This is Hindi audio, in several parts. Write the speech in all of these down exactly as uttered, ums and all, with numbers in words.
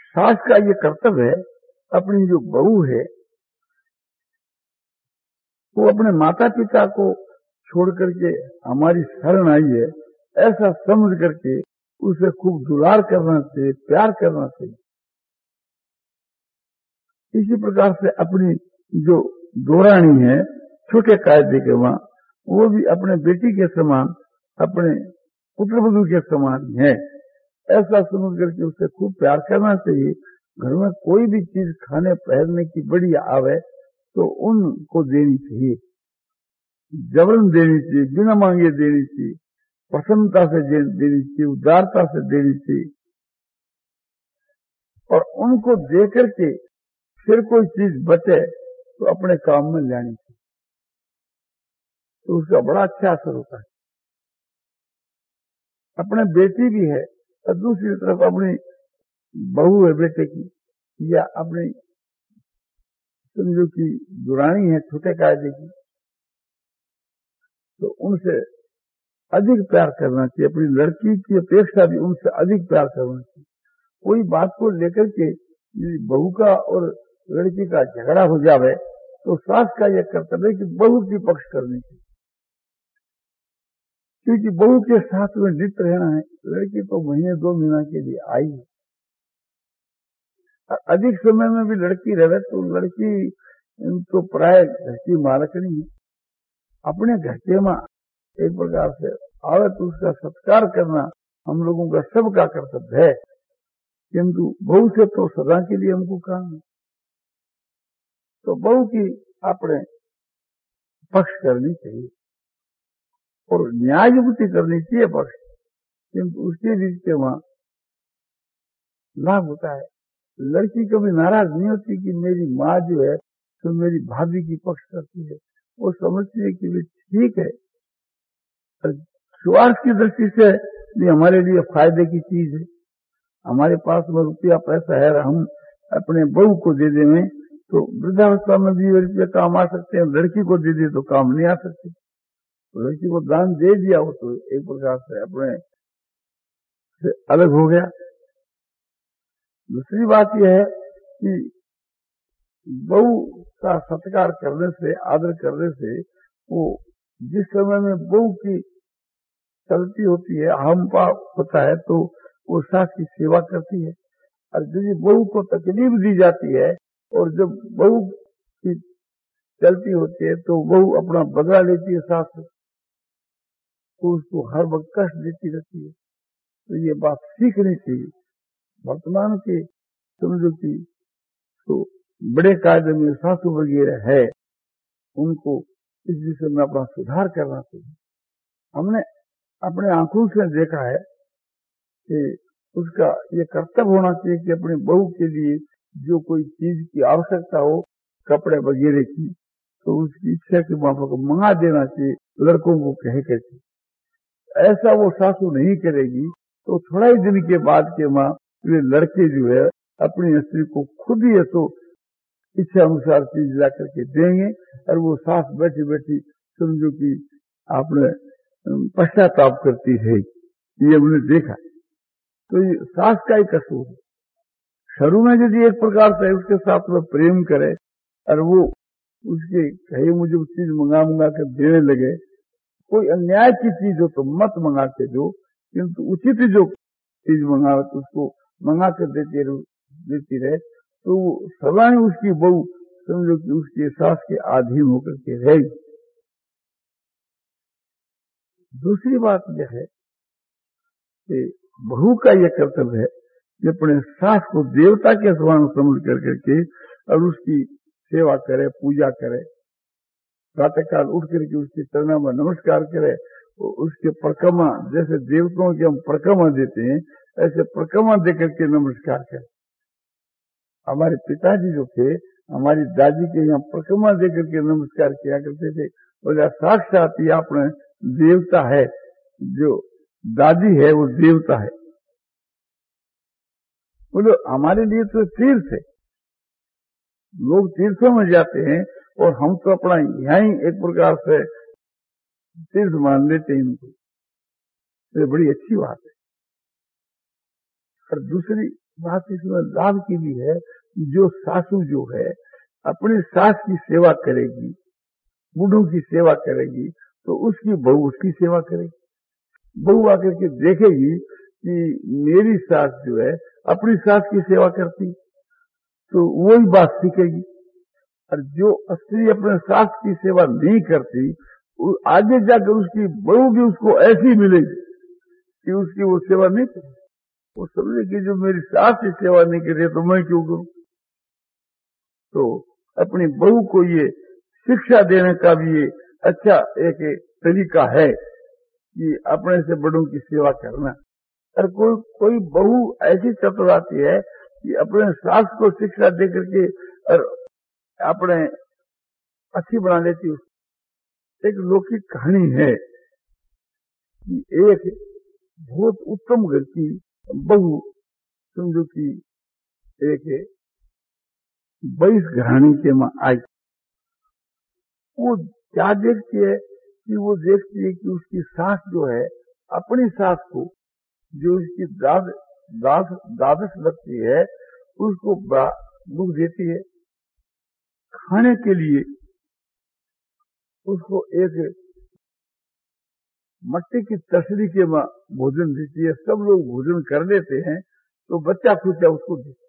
सास का ये कर्तव्य है, अपनी जो बहू है वो अपने माता पिता को छोड़ करके हमारी शरण आई है, ऐसा समझ करके उसे खूब दुलार करना चाहिए, प्यार करना चाहिए। इसी प्रकार से अपनी जो दोरानी है छोटे कायदे के वहां, वो भी अपने बेटी के समान, अपने पुत्रवधू के समान है, ऐसा समझ करके उसे खूब प्यार करना चाहिए। घर में कोई भी चीज खाने पहनने की बड़ी आवे तो उनको देनी चाहिए, जबरन देनी चाहिए, बिना मांगे देनी चाहिए, प्रसन्नता से देनी चाहिए, उदारता से देनी चाहिए। और उनको दे करके फिर कोई चीज बचे तो अपने काम में लानी चाहिए, तो उसका बड़ा अच्छा असर होता है। अपने बेटी भी है और दूसरी तरफ अपनी बहू है बेटे की, या अपनी समझो की दुरानी है छोटे कायदे की, तो उनसे अधिक प्यार करना चाहिए। अपनी लड़की की अपेक्षा भी उनसे अधिक प्यार करना चाहिए। कोई बात को लेकर के बहू का और लड़की का झगड़ा हो जावे तो सास का यह कर्तव्य है कि बहू की पक्ष करनी चाहिए, क्योंकि बहू के साथ में नित्य रहना है। लड़की तो महीने दो महीना के लिए आई है, अधिक समय में भी लड़की रहे तो लड़की तो प्राय घर की मालकनी है। अपने घर के में एक प्रकार से आवे तो उसका सत्कार करना हम लोगों का सबका कर्तव्य है, किंतु बहू से तो सदा के लिए हमको काम है, तो बहू की अपने पक्ष करनी चाहिए और न्याय युक्ति करनी चाहिए पक्ष, किंतु उसके बीच के वहां लाभ होता है। लड़की कभी नाराज नहीं होती कि मेरी माँ जो है तो मेरी भाभी की पक्ष करती है, वो समझती है कि वे ठीक है, स्वार्थ की दृष्टि से भी हमारे लिए फायदे की चीज है। हमारे पास में रुपया पैसा है, हम अपने बहू को दे देंगे तो वृद्धावस्था में भी रुपये काम आ सकते हैं, लड़की को दे दे तो काम नहीं आ सकते। तो लड़की को दान दे दिया हो तो एक प्रकार से अपने से अलग हो गया। दूसरी बात यह है कि बहू का सत्कार करने से, आदर करने से, वो जिस समय में बहू की चलती होती है, हम पाप होता है, तो वो सास की सेवा करती है। और यदि बहू को तकलीफ दी जाती है और जब बहू की चलती होती है तो बहू अपना बदला लेती है सास से, तो उसको हर वक्त कष्ट देती रहती है। तो ये बात सीखनी चाहिए। वर्तमान के समझो की तो बड़े कायदे में सासू वगैरह है, उनको इस विषय में अपना सुधार करना चाहिए। हमने अपने आंखों से देखा है कि उसका ये कर्तव्य होना चाहिए कि अपनी बहू के लिए जो कोई चीज की आवश्यकता हो, कपड़े वगैरह की, तो उसकी इच्छा के माफक मंगा देना चाहिए, लड़कों को कह कहते। ऐसा वो सासू नहीं करेगी तो थोड़ा ही दिन के बाद के माँ वे लड़के जो है अपनी स्त्री को खुद ही ऐसो इच्छा अनुसार चीज ला करके देंगे और वो सास बैठी बैठी समझो कि आपने पश्चाताप करती है। ये हमने देखा। तो ये सास का ही कसूर है। शुरू में यदि एक प्रकार से उसके साथ में प्रेम करे और वो उसके कहे मुझे चीज मंगा मंगा कर देने लगे, कोई अन्याय की चीज हो तो मत मंगा के दो, किंतु उचित जो चीज मंगावे तो उसको मंगा कर देती रहे देती रहे तो सदा ही उसकी बहू समझो कि उसके सास के अधीन होकर के रहेगी। दूसरी बात यह है कि बहू का यह कर्तव्य है कि अपने सास को देवता के समान समझ कर करके और उसकी सेवा करे, पूजा करे, प्रातःकाल उठ करके उसके चरणों में नमस्कार करे, उसके परिक्रमा, जैसे देवताओं की हम परिक्रमा देते हैं ऐसे परिक्रमा देकर के नमस्कार करे। हमारे पिताजी जो थे, हमारी दादी के यहाँ परिक्रमा देकर के नमस्कार किया करते थे। बोला साक्षात ही अपने देवता है, जो दादी है वो देवता है। बोलो हमारे लिए तो तीर्थ है, लोग तीर्थों में जाते हैं और हम तो अपना यहाँ ही एक प्रकार से तीर्थ मान लेते हैं इनको। तो बड़ी अच्छी बात है। और दूसरी बात इसमें लाभ की भी है। जो सासू जो है अपनी सास की सेवा करेगी, बूढ़ों की सेवा करेगी, तो उसकी बहू उसकी सेवा करेगी। बहू आकर के देखेगी कि मेरी सास जो है अपनी सास की सेवा करती, तो वही बात सीखेगी। और जो स्त्री अपने सास की सेवा नहीं करती, आगे जाकर उसकी बहू भी उसको ऐसी मिलेगी कि उसकी वो सेवा नहीं करेगी। वो समझेगी जो मेरी सास की सेवा नहीं कर रही तो मैं क्यों करूं। तो अपनी बहू को ये शिक्षा देने का भी ये अच्छा एक तरीका है कि अपने से बड़ों की सेवा करना। और कोई कोई बहू ऐसी चतुराती है कि अपने सास को शिक्षा दे करके और अपने अच्छी बना लेती। एक लौकिक कहानी है कि एक बहुत उत्तम घर की बहू, समझो कि एक बाईस घरानी के मां आई। वो क्या देखती है कि वो देखती है कि उसकी सास जो है अपनी सास को, जो उसकी दाद दास दादस लगती है, उसको बड़ा दुख देती है। खाने के लिए उसको एक मट्टी की तसली के मां भोजन देती है। सब लोग भोजन कर लेते हैं तो बच्चा खुद उसको देते,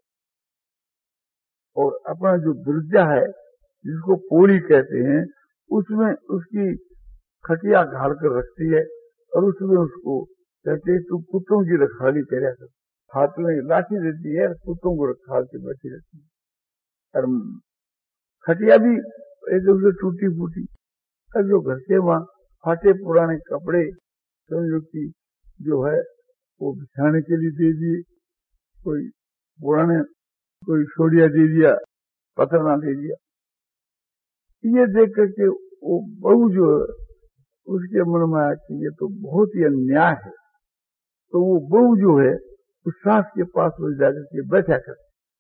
और अपना जो दुर्जा है जिसको पोली कहते हैं, उसमें उसकी खटिया घाल कर रखती है और उसमें उसको कहते हैं तू कुत्तों की रखवाली करा कर। हाथ में लाठी देती है, कुत्तों को रखवाल के बैठी रहती है। और खटिया भी एक दूसरे टूटी फूटी, और जो घर के वहां फाटे पुराने कपड़े समझो कि जो है वो बिछाने के लिए दे दिए, कोई पुराने कोई छोड़िया दे दिया, पथरना दे दिया। ये देख करके वो बहू जो है उसके मन में आया कि ये तो बहुत ही अन्याय है। तो वो बहू जो है उस सास के पास में जाकर के बैठा कर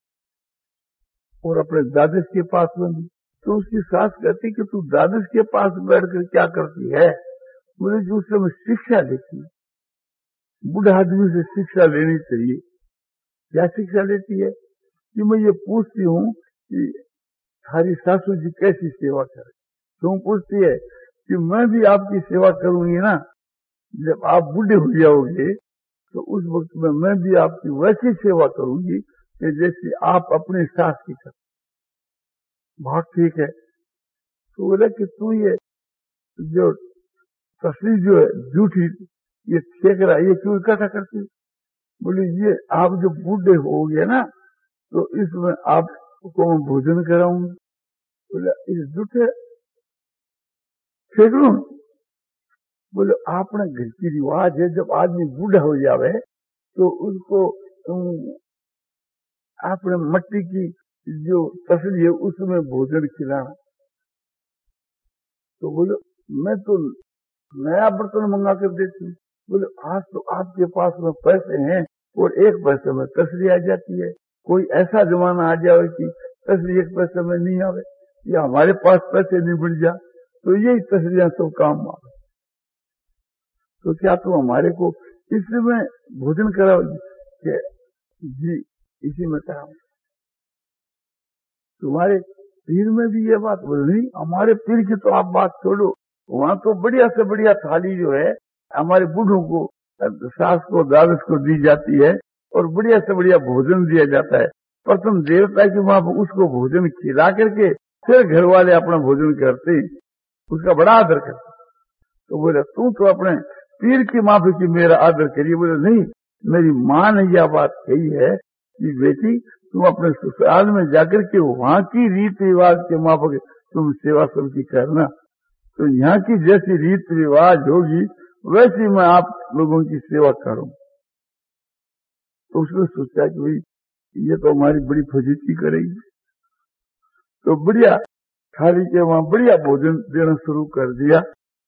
और अपने दादस के पास में भी। तो उसकी सास कहती कि तू दादस के पास बैठकर क्या करती है। मुझे जो उससे मैं शिक्षा लेती, बूढ़ा आदमी से शिक्षा लेनी चाहिए। क्या शिक्षा लेती है कि मैं ये पूछती हूँ कि थारी सासू जी कैसी सेवा करे। क्यों पूछती है कि मैं भी आपकी सेवा करूंगी ना, जब आप बूढ़े हो जाओगे तो उस वक्त में मैं भी आपकी वैसी सेवा करूंगी कि जैसे आप अपने सास की करते। बहुत ठीक है। तो बोले कि तू ये जो तस्वीर जो है झूठी ये फेंक रहा, ये क्यों इकट्ठा करती। बोले ये आप जो बूढ़े हो गए ना तो इसमें आपको मैं भोजन कराऊंगी। बोले इस झूठे फेंक लूं। बोले आपने घर की रिवाज है, जब आदमी बूढ़ा हो जावे तो उसको आपने मट्टी की जो तसली है उसमें भोजन खिलाना। तो बोले मैं तो नया बर्तन मंगा कर देती हूँ। बोले आज तो आपके पास में पैसे हैं और एक पैसे में तसली आ जाती है। कोई ऐसा जमाना आ जाए कि तसली एक पैसे में नहीं आवे, या हमारे पास पैसे नहीं बढ़ जा तो यही तसलियां सब काम आवे। तो क्या तुम हमारे को इसमें भोजन कराओगे? जी इसी में कराओ। तुम्हारे पीर में भी ये बात बोल नहीं, हमारे पीर की तो आप बात छोड़ो, वहां तो बढ़िया से बढ़िया थाली जो है हमारे बूढ़ों को, सास को, दादस को दी जाती है और बढ़िया से बढ़िया भोजन दिया जाता है। प्रथम देवता की वहां पर उसको भोजन खिला करके फिर घर वाले अपना भोजन करते, उसका बड़ा आदर करते। तो बोले तू तो अपने पीर की माफी की मेरा आदर करिए। बोले नहीं, मेरी माँ ने यह बात कही है कि बेटी तुम अपने ससुराल में जाकर के वहां की रीत रिवाज के माफक तुम सेवा सबकी करना। तो यहाँ की जैसी रीत रिवाज होगी वैसी मैं आप लोगों की सेवा करूं। तो उसने सोचा कि भाई ये तो हमारी बड़ी फजीती करेगी। तो बढ़िया थाली के वहां बढ़िया भोजन देना शुरू कर दिया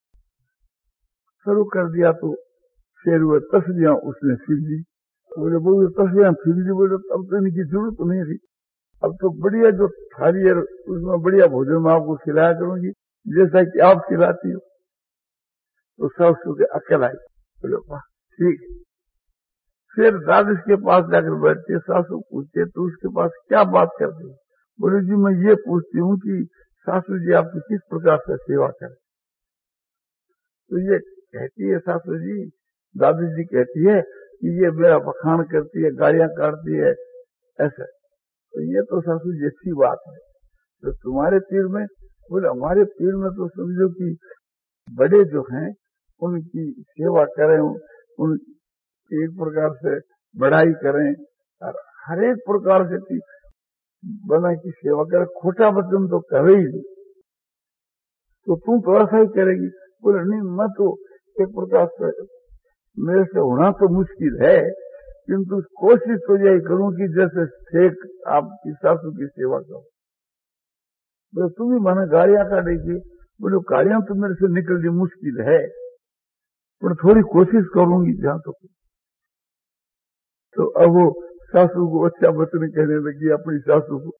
शुरू कर दिया तो फिर वह तस्लियां उसने सीख दी। बोले बोले तस्लियां सीख दी। बोले अब तो इनकी जरूरत तो नहीं थी, अब तो बढ़िया जो थाली है उसमें बढ़िया भोजन मैं आपको खिलाया करूंगी जैसा कि आप खिलाती हो। तो सब सुखे अकल आई। बोले वाह ठीक है। फिर दादी के पास जाकर बैठते, सासू पूछते तो उसके पास क्या बात करते? बोले जी मैं ये पूछती हूँ कि सासू जी आपकी किस प्रकार से सेवा करें। तो ये कहती है सासू जी, दादी जी कहती है कि ये मेरा बखान करती है, गालियां काटती है, ऐसा। तो ये तो सासू जी अच्छी बात है। तो तुम्हारे पीर में? बोले हमारे पीर में तो समझो कि बड़े जो हैं उनकी सेवा करें, उन एक प्रकार से बढ़ाई करें और हर एक प्रकार से बना की सेवा करें। खोटा वचन तो करे ही नहीं। तो तुम तो ऐसा ही करेगी? बोले नहीं, मैं तो एक प्रकार से मेरे से होना तो मुश्किल है, किंतु कोशिश तो यही करूं कि जैसे शेख आपकी सासू की सेवा करो। बोले तुम ही माना गालियां काटेगी? बोले गालियां तो मेरे से निकलनी मुश्किल है, पर थोड़ी कोशिश करूंगी जहां तो। तो अब वो सासू को अच्छा वचन कहने लगी अपनी सासू को।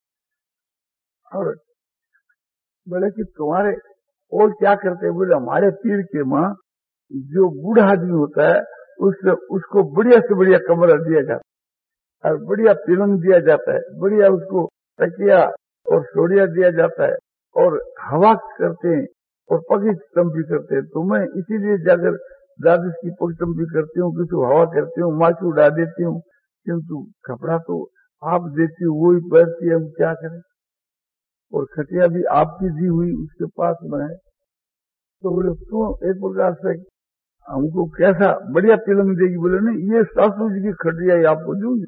और बोले कि तुम्हारे और क्या करते? बोले हमारे पीर के माँ जो बूढ़ा आदमी होता है उससे उसको बढ़िया से बढ़िया कमरा दिया जाता है और बढ़िया पलंग दिया जाता है, बढ़िया उसको तकिया और सोड़िया दिया जाता है और हवा करते हैं और पगी तंबी करते हैं। तो मैं इसीलिए जाकर दादी की पग तंबी करती हूँ, किसी हवा करती हूँ, माची उड़ा देती हूँ, किंतु कपड़ा तो आप देती हूँ, वो ही पहनती है, हम क्या करें? और खटिया भी आपकी दी हुई उसके पास में है। तो बोले तू एक प्रकार से हमको कैसा बढ़िया पलंग देगी? बोले नहीं, ये सासू जी की खटिया ही आपको दूंगी।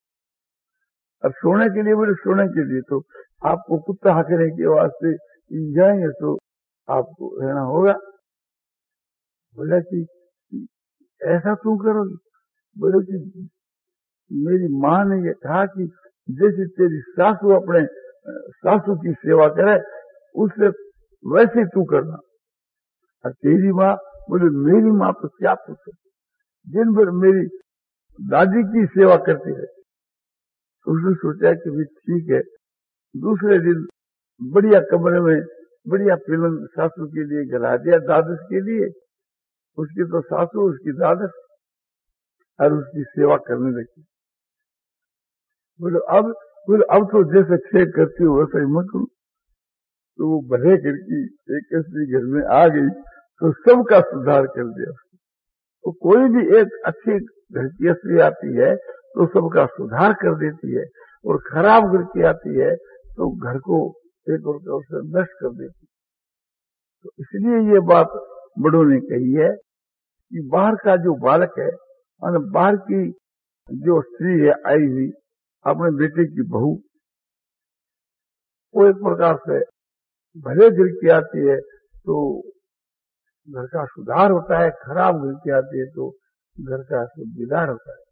अब सोने के लिए? बोले सोने के लिए तो आपको कुत्ता हाकने के वास्ते जाएंगे तो आपको रहना होगा। बोला कि ऐसा क्यों करोगे? बोले कि मेरी माँ ने ये कहा कि जैसे तेरी सासू अपने सासू की सेवा करे उससे वैसे तू करना। और तेरी माँ? बोले मेरी माँ तो क्या पूछे, दिन भर मेरी दादी की सेवा करती है। तो उसने सोचा कि भी ठीक है। दूसरे दिन बढ़िया कमरे में बढ़िया पलंग सासू के लिए गिरा दिया, दादस के लिए। उसकी तो सासू, उसकी दादस, और उसकी सेवा करने लगी। बोले अब बोले अब तो जैसे छेक करती हो वैसा ही मत करो। तो वो भरे करके एक ऐसी घर में आ गई तो सबका सुधार कर दिया। तो कोई भी एक अच्छी घर की स्त्री आती है तो सबका सुधार कर देती है, और खराब घर की आती है तो घर को एक और से नष्ट कर देती है। तो इसलिए ये बात बड़ों ने कही है कि बाहर का जो बालक है, माने बाहर की जो स्त्री है आई हुई अपने बेटे की बहू, वो एक प्रकार से भले घर की आती है तो घर का सुधार होता है, खराब घर की आती है तो घर का बिगाड़ होता है।